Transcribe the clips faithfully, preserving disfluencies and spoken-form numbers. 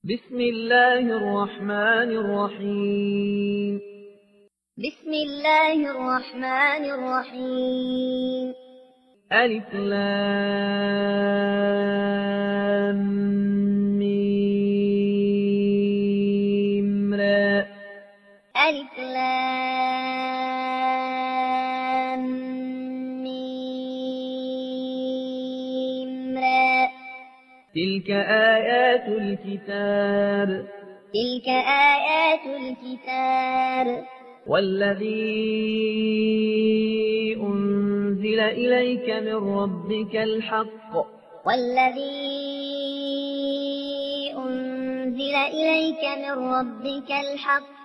بسم الله الرحمن الرحيم بسم الله الرحمن الرحيم ألف لام ميم را ألف لام ميم را تلك آيات الكتاب تلك آيات الكتاب والذي أنزل إليك من ربك الحق والذي أنزل إليك من ربك الحق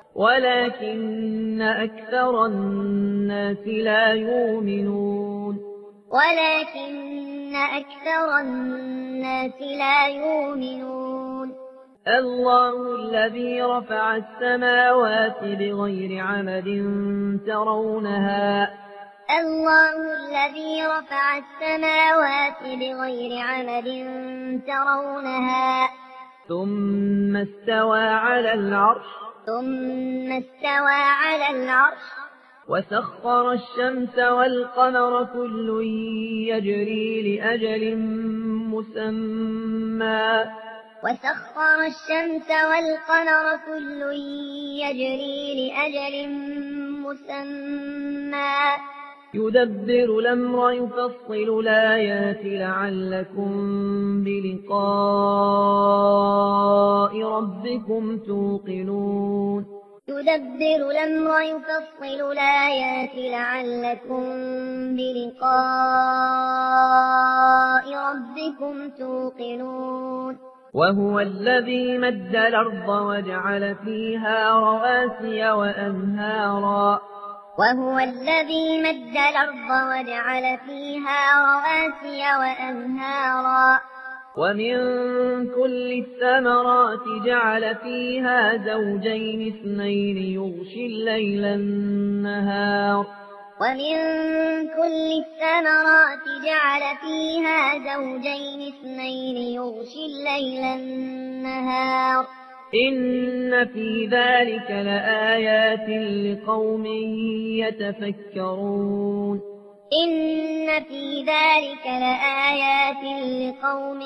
ولكن أكثر الناس لا يؤمنون ولكن أكثر الناس لا يؤمنون الله الذي رفع السماوات بغير عمد ترونها الله الذي رفع السماوات بغير عمد ترونها ثم استوى على العرش ثم استوى على العرش وسخر الشمس والقمر كل يجري لأجل مسمى وسخر الشمس والقمر كل يجري لأجل مسمى يدبر الأمر يفصل الآيات لعلكم بلقاء ربكم توقنون يدبر الأمر يفصل الآيات لعلكم بلقاء ربكم توقنون وهو الذي مد الأرض وجعل فيها رواسي وأنهارا وهو الذي مد الأرض وجعل فيها رواسي وأنهارا ومن كل الثمرات جعل فيها زوجين اثنين يغشي الليل النهار ومن كل الثمرات جعل فيها زوجين اثنين يغشي الليل النهار إن في ذلك لآيات لقوم يتفكرون إن في ذلك لآيات لقوم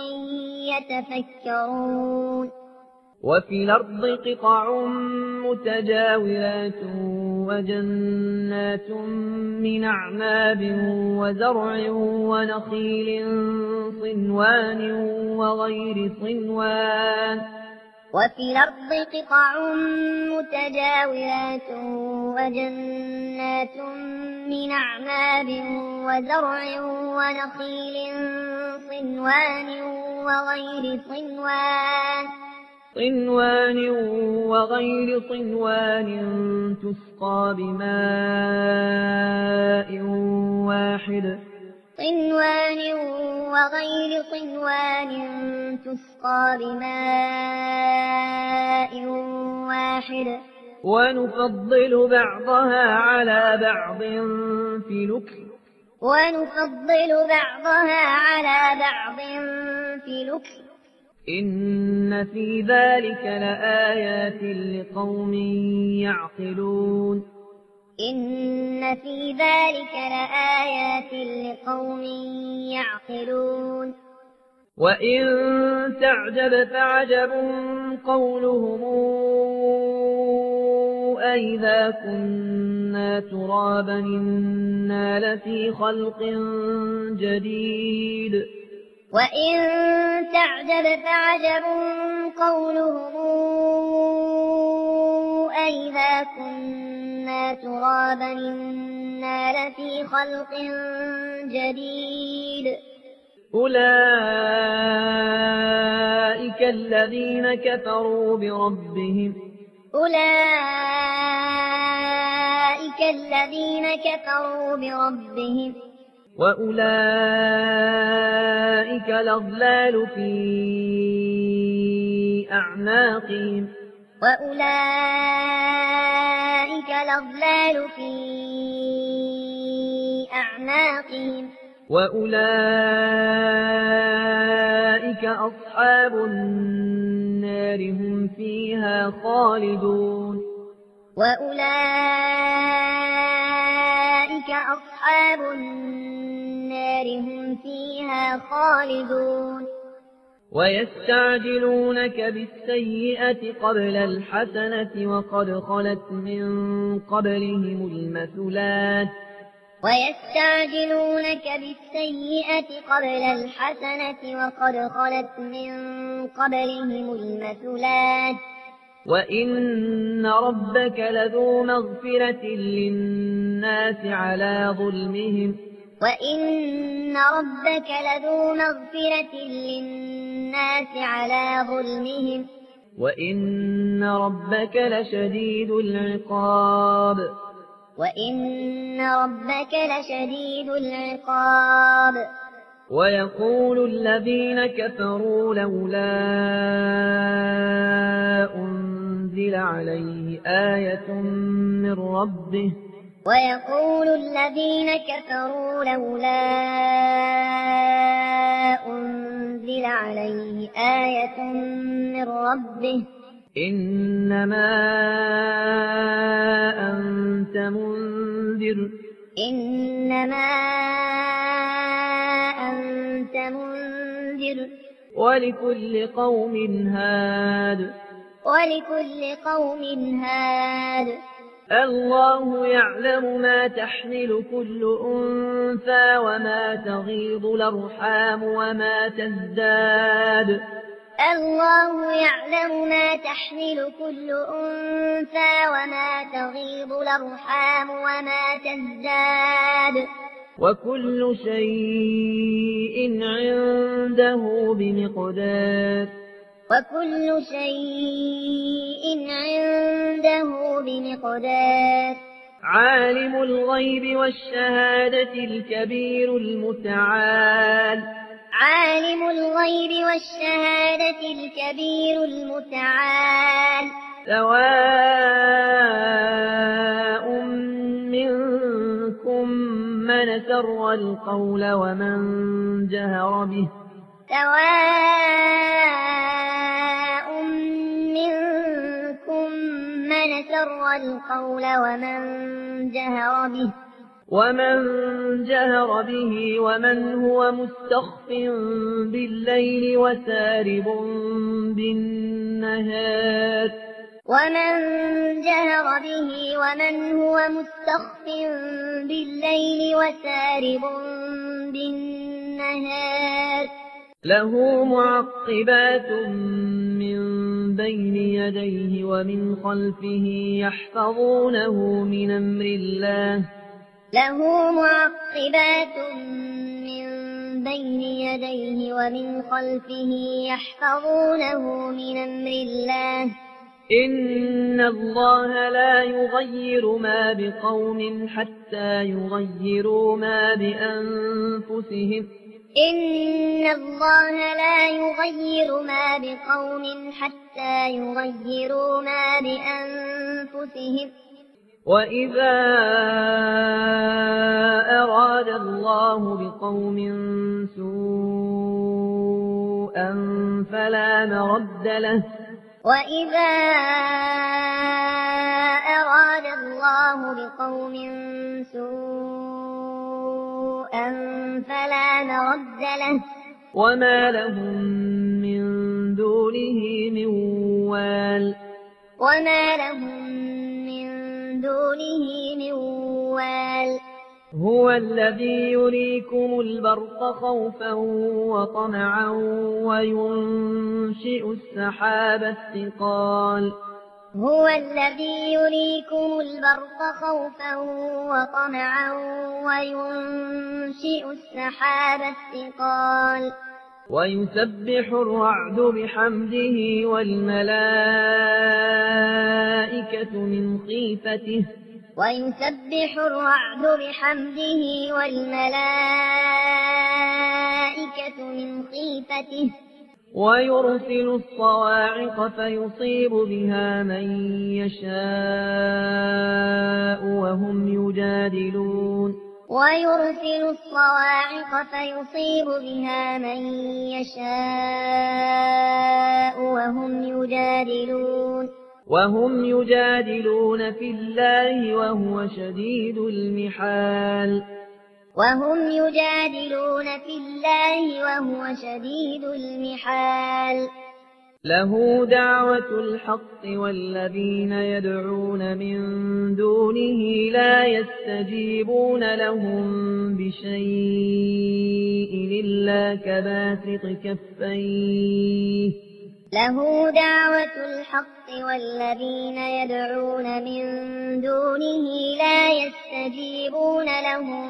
يتفكرون وفي الأرض قطع متجاورات وجنات من أعناب وزرع ونخيل صنوان وغير صنوان وفي الأرض قطع متجاورات وجنات من أعناب وزرع ونخيل صنوان وغير صنوان صنوان وغير صنوان تسقى بماء واحد صنوان وغير صنوان تسقى بماء واحد ونفضل بعضها على بعض في الأكل ونفضل بعضها على بعض في الأكل إن في ذلك لآيات لقوم يعقلون إن في ذلك لآيات لقوم يعقلون وإن تعجب فعجب قولهم أئذا كنا ترابا إنا لفي خلق جديد وإن تعجب فعجب قولهم أئذا كنا ترابا إنا لفي خلق جديد أولئك الذين كفروا بربهم أولئك الذين كفروا بربهم وأولئك الأغلال في أعناقهم وأولئك الأغلال في أعناقهم وأولئك أصحاب النار النار هم فيها خالدون وأولئك أصحاب النار هم فيها خالدون ويستعجلونك بالسيئة قبل الحسنة وقد خلت من قبلهم المثلات ويستعجلونك بالسيئة قبل الحسنة وقد خلت من قبلهم المثلات وإن ربك لذو مغفرة للناس على ظلمهم وإن ربك لذو مغفرة للناس على ظلمهم وإن ربك لشديد العقاب وإن ربك لشديد العقاب ويقول الذين كفروا لولا أنزل عليه آية من ربه ويقول الذين كفروا لولا أنزل عليه آية من ربه إنما أنت منذر إنما أنت منذر ولكل قوم هاد ولكل قوم هاد الله يعلم ما تحمل كل أنثى وما تغيض الأرحام وما تزداد الله يعلم ما تحمل كل أنثى وما تغيض الأرحام وما تزداد وكل شيء عنده بمقدار وكل شيء عنده بمقدار عالم الغيب والشهادة الكبير المتعال عالم الغيب والشهادة الكبير المتعال سواء منكم من سر القول ومن جهر به سواء منكم من سر القول ومن جهر به ومن جهر به ومن هو مستخف بالليل وسارب بالنهار ومن جهر به ومن هو مستخف بالليل وسارب بالنهار له معقبات من بين يديه ومن خلفه يحفظونه من أمر الله له معقبات من بين يديه ومن خلفه يحفظونه من أمر الله إن الله لا يغير ما بقوم حتى يغيروا ما بأنفسهم إن الله لا يغير ما بقوم حتى يغيروا ما بأنفسهم وإذا أراد الله بقوم سوءا فلا مرد له وإذا أراد الله بقوم سوءا فلا مرد له وما لهم من دونه من وال وما لهم من دونه من وال هو الذي يريكم البرق خوفا وطمعا وينشئ السحاب الثقال هو الذي يريكم البرق خوفا وطمعا وينشئ السحاب الثقال ويسبح الرعد بحمده والملائكة من خيفته ويسبح الرعد بحمده والملائكة من خيفته ويرسل الصواعق فيصيب بها من يشاء وهم يجادلون ويرسل الصواعق فيصيب بها من يشاء وهم يجادلون وهم يجادلون في الله وهو شديد المحال وهم يجادلون في الله وهو شديد المحال له دعوة الحق والذين يدعون من دونه لا يستجيبون لهم بشيء إلا كباسط كفيه له دعوة الحق والذين يدعون من دونه لا يستجيبون لهم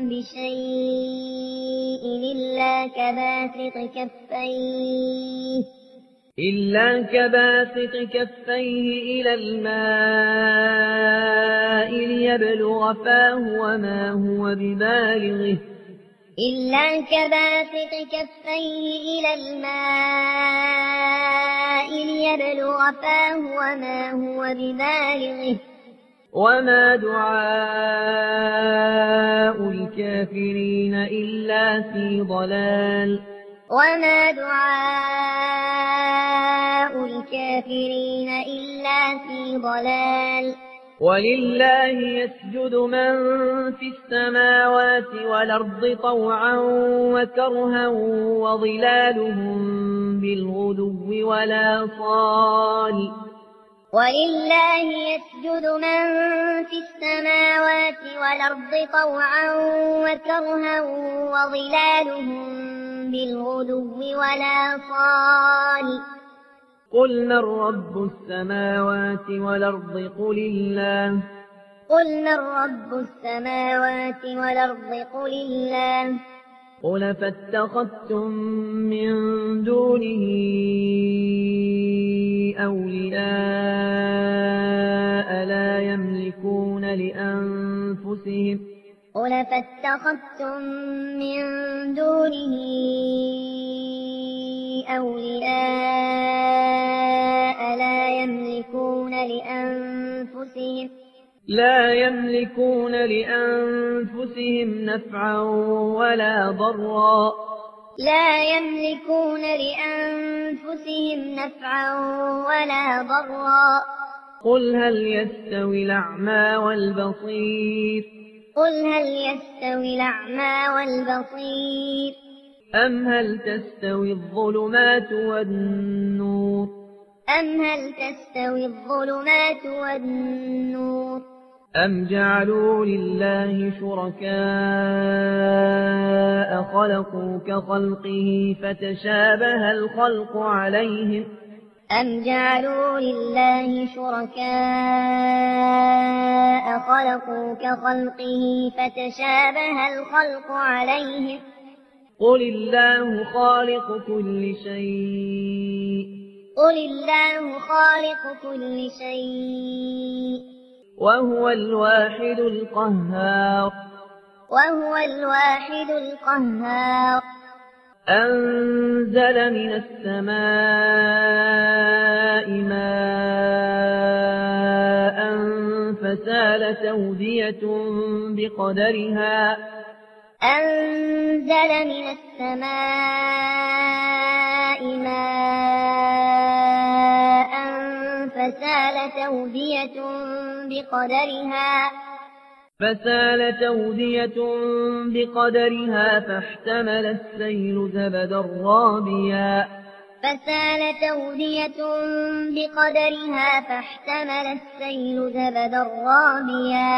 بشيء إلا كباسط كفيه إلا كباسط كفيه إلى الماء ليبلغ فاه وما هو ببالغه إلا كباسط كفيه إلى الماء ليبلغ فاه وما هو ببالغه وما دعاء الكافرين إلا في ضلال وما دعاء الكافرين إلا في ضلال ولله يسجد من في السماوات والأرض طوعا وكرها وظلالهم بالغدو ولا صال ولله يسجد من في السماوات والأرض طوعا وكرها وظلالهم بالغدو ولا صال قل من رب السماوات والأرض قل الله قل من رب السماوات والأرض قل الله قل فاتخذتم من دونه أولياء لا يملكون لأنفسهم قل فاتخذتم من دونه أولياء لا يملكون لأنفسهم لا يملكون لأنفسهم نفعا ولا ضرا لا يملكون لأنفسهم نفعا ولا ضرا قل هل يستوي الأعمى والبصير قل هل يستوي الأعمى والبصير أم هل تستوي الظلمات والنور أم هل تستوي الظلمات والنور أم جعلوا لله شركاء خلقوا كخلقه فتشابه الخلق عليهم أم جعلوا لله شركاء خلقوا كخلقه فتشابه الخلق عليهم قل الله خالق كل شيء قل الله خالق كل شيء وهو الواحد القهار وهو الواحد القهار أنزل من السماء ماء فسالت أودية بقدرها أنزل من السماء ماء فسالت أودية بقدرها فسالت أودية بقدرها فاحتمل السيل زبدا رابيا فسالت أودية بقدرها فاحتمل السيل زبدا رابيا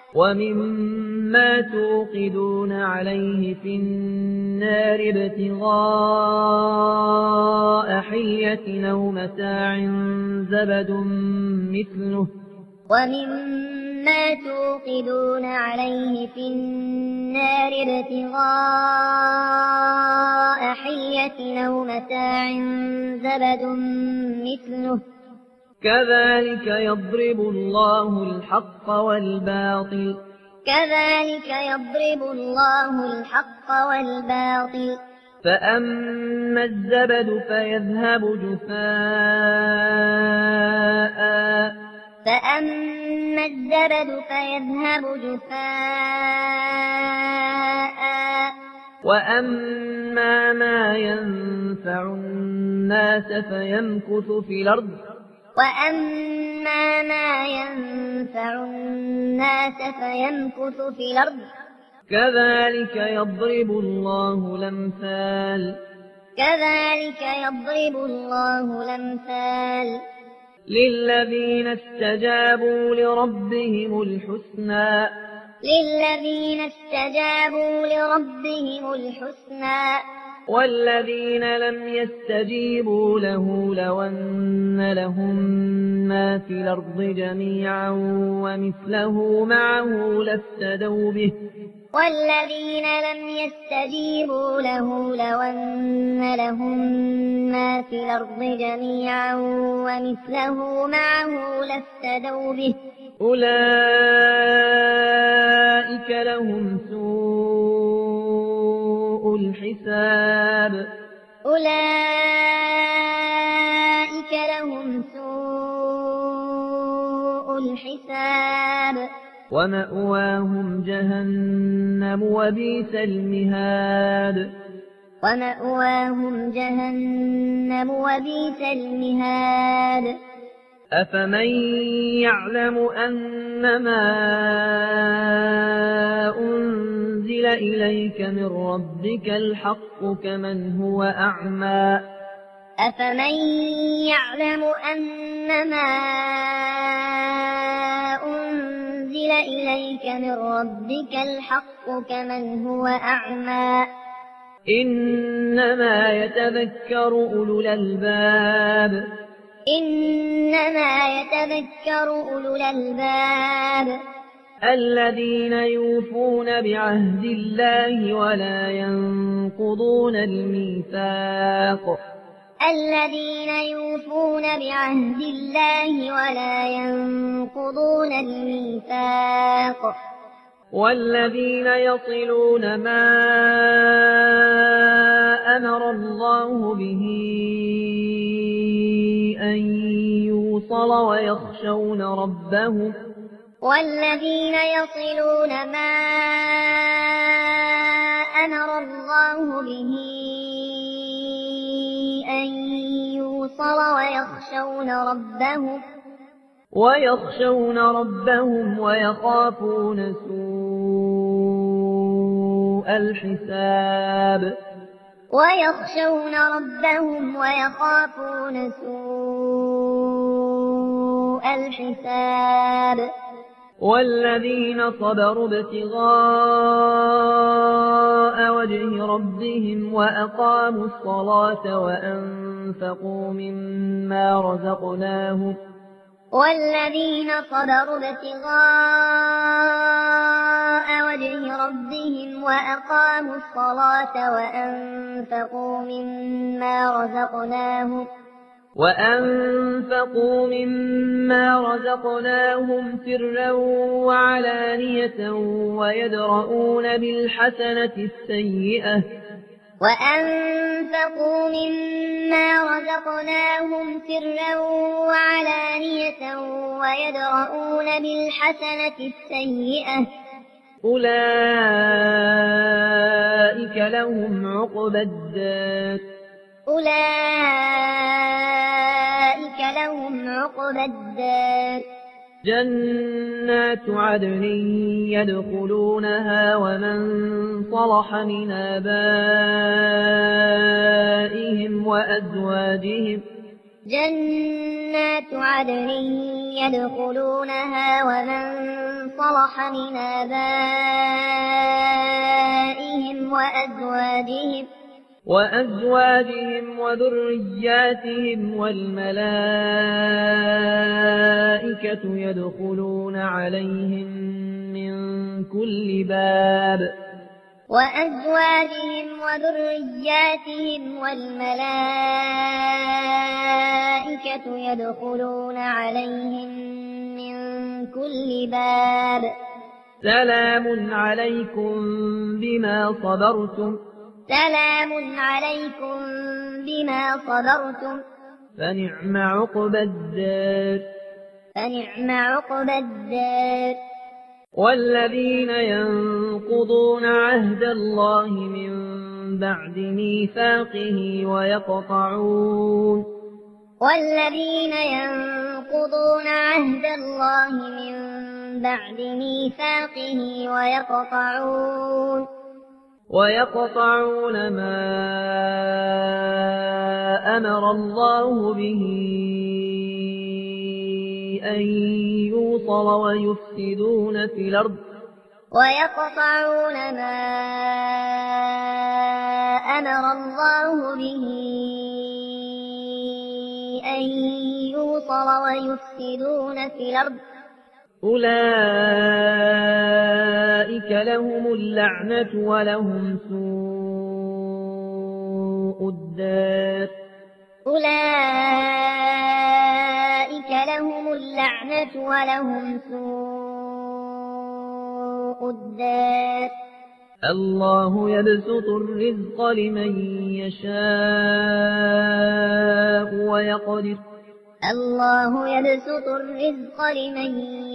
ومما توقدون عليه في النار ابتغاء حلية أو متاع زبد مثله ومما توقدون عليه في النار ابتغاء حلية أو متاع زبد مثله كذلك يضرب الله الحق والباطل كذلك يضرب الله الحق والباطل فأما الزبد فيذهب جفاء فأما الزبد فيذهب جفاء وأما ما ينفع الناس فيمكث في الأرض وأما ما ينفع الناس فيمكث في الأرض كذلك يضرب الله الأمثال كذلك يضرب الله الأمثال للذين استجابوا لربهم الحسنى للذين استجابوا لربهم الحسنى والذين لم يستجيبوا له لو أن لهم ما في الأرض جميعا ومثله معه لافتدوا به والذين لم يستجيبوا له لو أن لهم ما في الأرض جميعا ومثله معه لافتدوا به أولئك لهم سوء الحساب أولئك لهم سوء الحساب ومأواهم جهنم وبئس المهاد ومأواهم جهنم وبئس المهاد أفمن يعلم أنما أنزل إليك من ربك الحق كمن هو أعمى أفمن يعلم أنما أنزل إليك من ربك الحق كمن هو أعمى إنما يتذكر أولو الألباب إنما يتذكر أولو الألباب الذين يوفون بعهد الله ولا ينقضون الميثاق الذين يوفون بعهد الله ولا ينقضون الميثاق والذين يصلون ما أمر الله به أن يوصل ويخشون ربهم والذين يصلون ما أمر الله به أن يوصل ويخشون ربهم ويخشون ربهم ويخافون سوء الحساب ويخشون ربهم ويخافون سوء الحساب والذين صبروا ابتغاء وجه ربهم وأقاموا الصلاة وأنفقوا مما رزقناهم والذين صبروا ابتغاء وجه ربهم وأقاموا الصلاة وأنفقوا مما رزقناهم وأنفقوا مما رزقناهم سرا وعلانية ويدرؤون بالحسنة السيئة وأنفقوا مما رزقناهم سرا وعلانية ويدرؤون بالحسنة السيئة أولئك لهم عقبى الدار أولئك لهم عقبى الدار جنات عدن يدخلونها ومن صلح من آبائهم وأزواجهم جنات عدن يدخلونها ومن صلح من آبائهم وأزواجهم وأزواجهم وذرياتهم والملائكة يدخلون عليهم من كل باب وأزواجهم وذرياتهم والملائكة يدخلون عليهم من كل باب سلام عليكم بما صبرتم سلام عليكم بما صبرتم فنعم عقبى الدار فنعم عقبى الدار والذين ينقضون عهد الله من بعد ميثاقه ويقطعون والذين ينقضون عهد الله من بعد ميثاقه ويقطعون ويقطعون ما أمر الله به أن يوصل ويفسدون في الأرض ويقطعون ما أمر الله به أن يوصل ويفسدون في الأرض أولئك لهم اللعنة ولهم سوء الدار أولئك لهم اللعنة ولهم سوء الدار الله يبسط الرزق لمن يشاء ويقدر الله يبسط الرزق لمن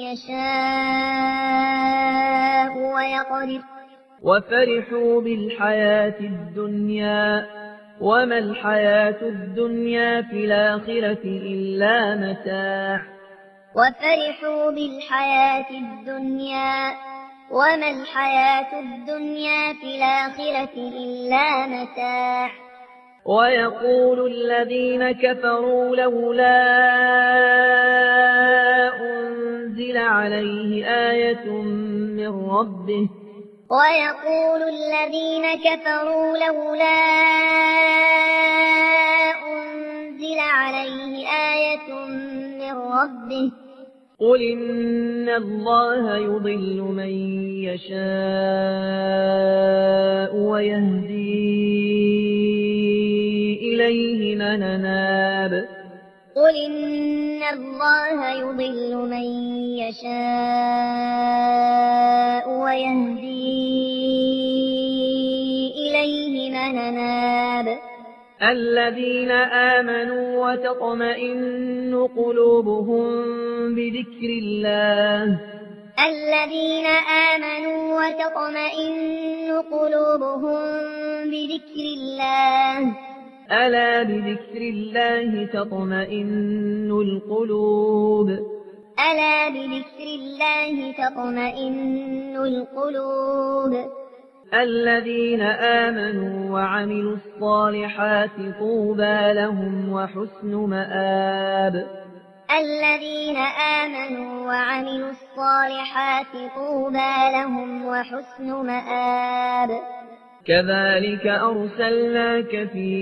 يشاء ويقدر وفرحوا بالحياة الدنيا وما الحياة الدنيا في الآخرة إلا متاع وفرحوا بالحياة الدنيا وما الحياة الدنيا في الآخرة إلا متاع ويقول الذين كفروا لولا أنزل عليه آية من ربه ويقول الذين كفروا لولا أنزل عليه آية من ربه قل إن الله يضل من يشاء ويهدي إليه من أناب قل إن الله يضل من يشاء ويهدي إليه من أناب الذين آمنوا وتطمئن قلوبهم بذكر الله الذين آمنوا وتطمئن قلوبهم بذكر الله ألا بذكر الله تطمئن القلوب ألا بذكر الله تطمئن القلوب الذين آمنوا وعملوا الصالحات طوبى لهم وحسن مآب الذين آمنوا وعملوا الصالحات طوبى لهم وحسن مآب كذلك أرسلناك في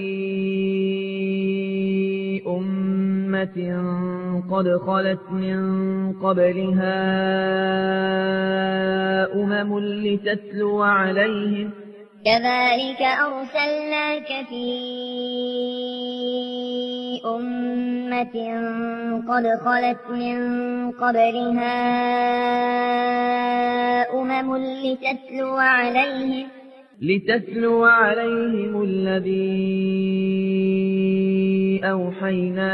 أمة قد خلت من قبلها أمم لتتلو عليهم كذلك أرسلناك في أمة قد خلت من قبلها أمم لتتلو عليهم لتتلو عليهم الذي أوحينا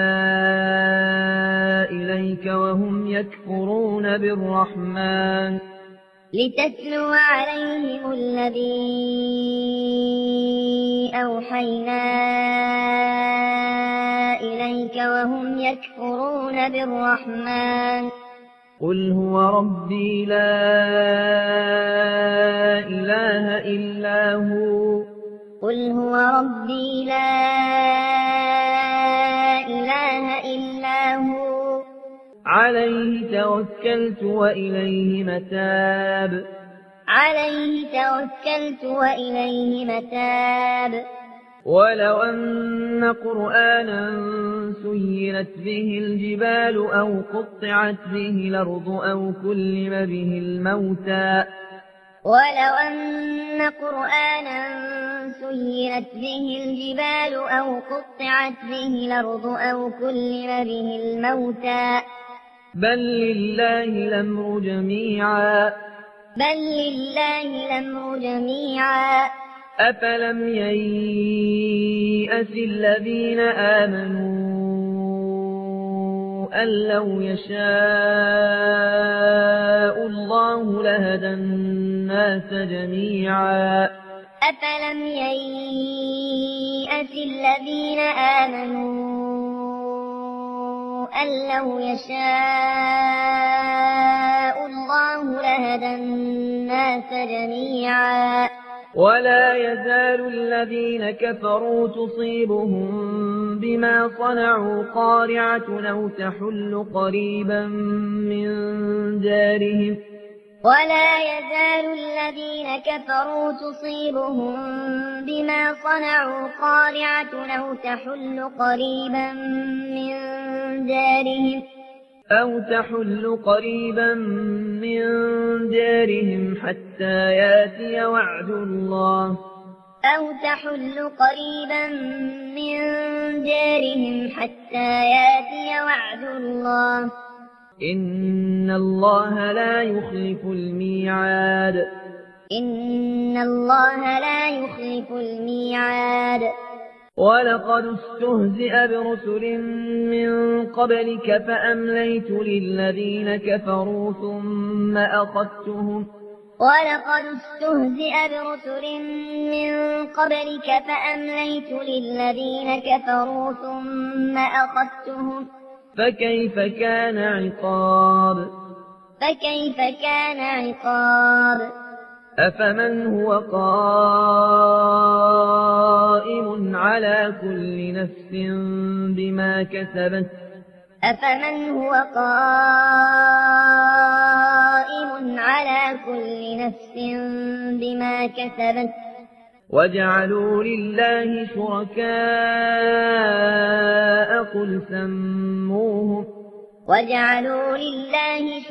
إليك وهم يكفرون بالرحمن لتتلو عليهم الذي أوحينا إليك وهم يكفرون بالرحمن قل هو ربي لا إله إلا هو قل هو ربي لا إله إلا هو عليه توكلت وإليه متاب عليه توكلت وإليه متاب ولو أن قرآنا سيرت به الجبال أو قطعت به الأرض أو كلم به الموتى ولو أن قرآنا سيرت به الجبال أو قطعت به الأرض أو كلم به الموتى بل لله الأمر جميعا بل لله الأمر جميعا أفلم ييأس الذين آمنوا أن لو يشاء الله لهدى الناس جميعا أفلم ييأس الذين آمنوا أن لو يشاء الله لهدى الناس جميعا ولا يزال الذين كفروا تصيبهم بما صنعوا قارعة أو تحل قريبا من دارهم ولا يزال الذين كفروا تصيبهم بما صنعوا قارعة أو تحل قريبا من دارهم أو تحل قريبا من دارهم حتى ياتي وعد الله أو تحل قريبا من دارهم حتى ياتي وعد الله إن الله لا يخلف الميعاد إن الله لا يخلف الميعاد ولقد استهزئ برسل من قبلك فأمليت للذين كفروا ثم أخذتهم ولقد استهزئ برسل من قبلك فأمليت للذين كفروا ثم أخذتهم فكيف كان عقاب فكيف كان عقاب أفمن هو قائم على كل نفس بما كسبت أفمن هو قائم على كل نفس بما كسبت وجعلوا لله شركاء قل سموهم وجعلوا لله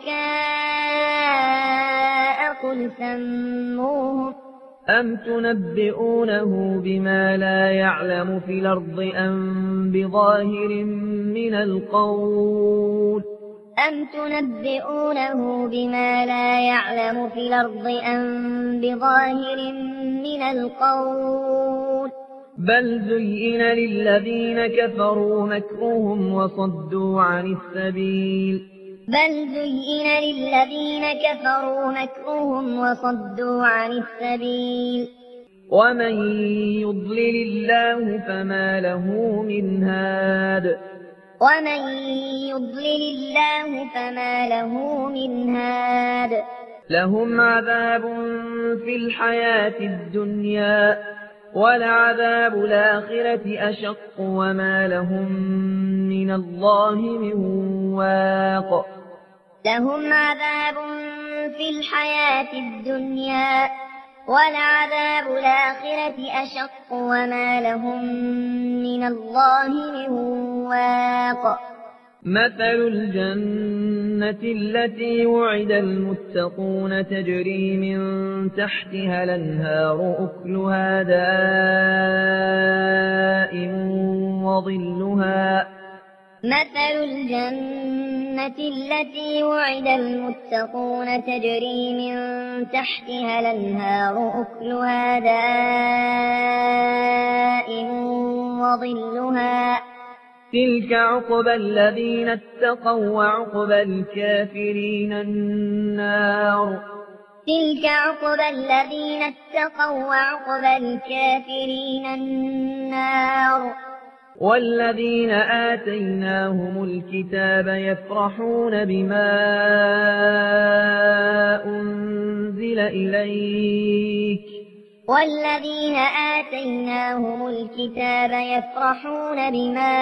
شركاء قل سموهم أم تنبئونه بما لا يعلم في الأرض أم بظاهر من القول أم تنبئونه بما لا يعلم في الأرض أم بظاهر من القول بل زين للذين كفروا مكرهم وصدوا عن السبيل بل زين للذين كفروا مكرهم وصدوا عن السبيل ومن يضلل الله فما له من هاد ومن يضلل الله فما له من هاد لهم عذاب في الحياة الدنيا ولعذاب الآخرة أشق وما لهم من الله من واق لهم عذاب في الحياة الدنيا ولعذاب الآخرة أشق وما لهم من الله من واق مثل الجنة التي وعد المتقون تجري من تحتها الأنهار أكلها دائم وظلها مثل الجنة التي وعد المتقون تجري من تحتها الأنهار أكلها دائم وظلها تلك عقبى الذين اتقوا وعقبى الكافرين النار تلك عقبى الذين اتقوا وعقبى الكافرين النار والذين آتيناهم الكتاب يفرحون بما أنزل إليك والذين آتيناهم الكتاب يفرحون بما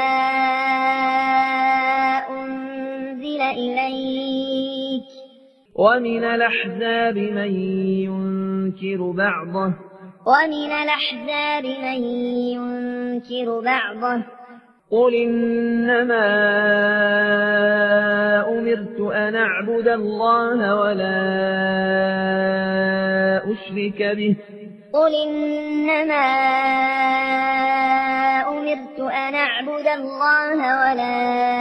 أنزل إليك ومن الأحزاب من ينكر بعضه ومن الأحزاب من ينكر بعضه قل إنما أمرت أن أعبد الله ولا أشرك به قل إنما أمرت أن أعبد الله ولا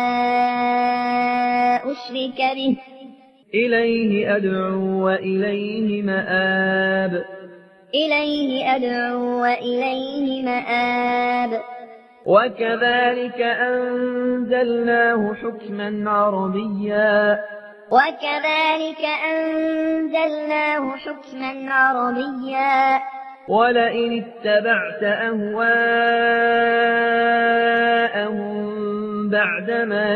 أشرك به إليه أدعو وإليه مآب إليه أدعو وإليه مآب وكذلك أنزلناه حكما عربيا وكذلك أنزلناه حكما عربيا ولئن اتبعت أهواءهم بعدما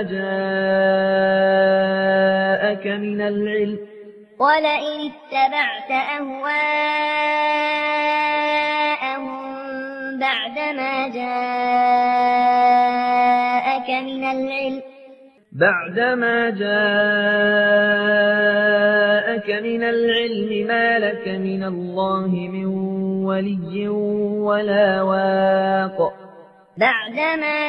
جاءك من العلم ولئن اتبعت أهواءهم بعدما جاءك من العلم بعدما جاءك من العلم ما لك من الله من ولي ولا واق بعدما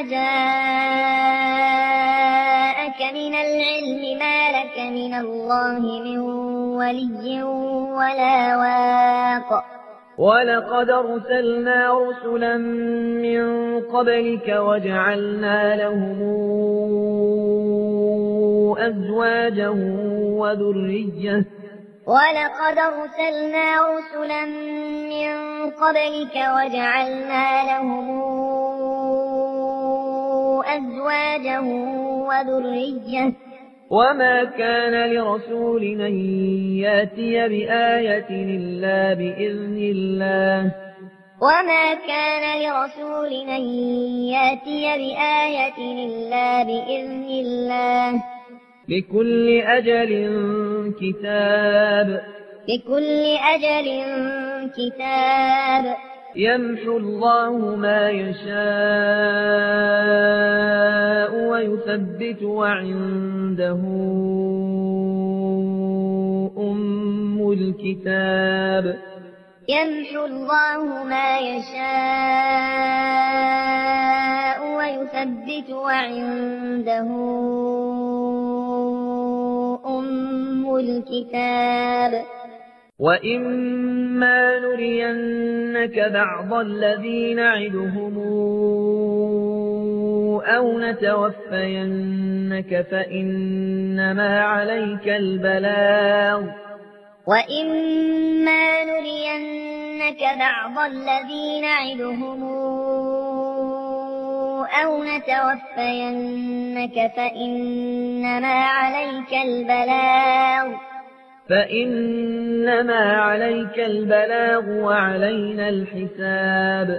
جاءك من العلم ما لك من الله من ولي ولا واق ولقد أرسلنا رسلا من قبلك وجعلنا لهم أزواجا وذرية ولقد أرسلنا رسلا من قبلك وجعلنا لهم أزواجا وذرية وما كان لرسول أن يأتي بآية إلا بإذن الله وما كان لرسول أن يأتي بآية إلا بإذن الله لكل أجل كتاب لكل أجل كتاب يمحو الله ما يشاء ويثبت وعنده أم الكتاب يمحو الله ما يشاء ويثبت وعنده أم الكتاب وإما نرينك بعض الذي نعدهم أو نتوفينك فإنما عليك البلاغ وإما نرينك بعض الذي نعدهم أو نتوفينك فإنما عليك البلاغ فإنما عليك البلاغ وعلينا الحساب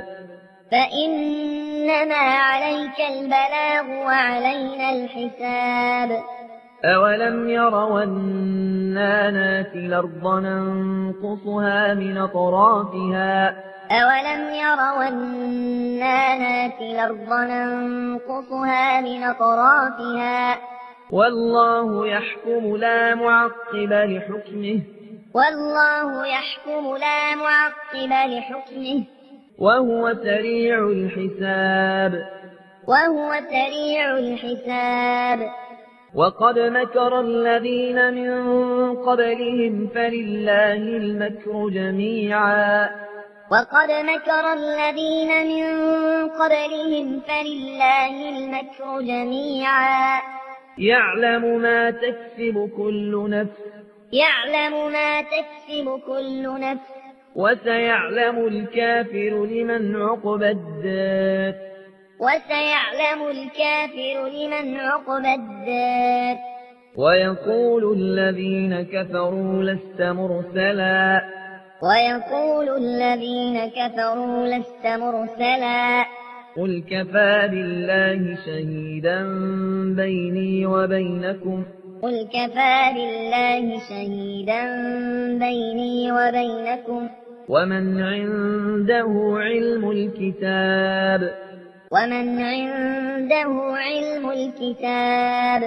فإنما عليك البلاغ وعلينا الحساب أولم يروا أنا ناتي الأرض ننقصها من أطرافها أولم يروا أنا ناتي الأرض ننقصها من أطرافها والله يحكم لا معقب لحكمه والله يحكم لا معقب لحكمه وهو سريع الحساب وهو سريع الحساب وقد مكر الذين من قبلهم فلله المكر جميعا وقد مكر الذين من قبلهم فلله المكر جميعا يعلم ما تكسب كل نفس يعلم ما تكسب كل نفس وسيعلم الكافر لمن عقبى الدار وسيعلم الكافر لمن عقبى الدار ويقول الذين كفروا لست مرسلا ويقول الذين كفروا لست مرسلا قل كفى بالله شهيدا بيني وبينكم قل كفى بالله شهيدا بيني وبينكم ومن عنده علم الكتاب ومن عنده علم الكتاب.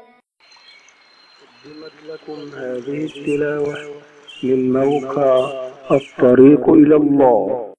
قدمت لكم هذه التلاوة من موقع الطريق إلى الله.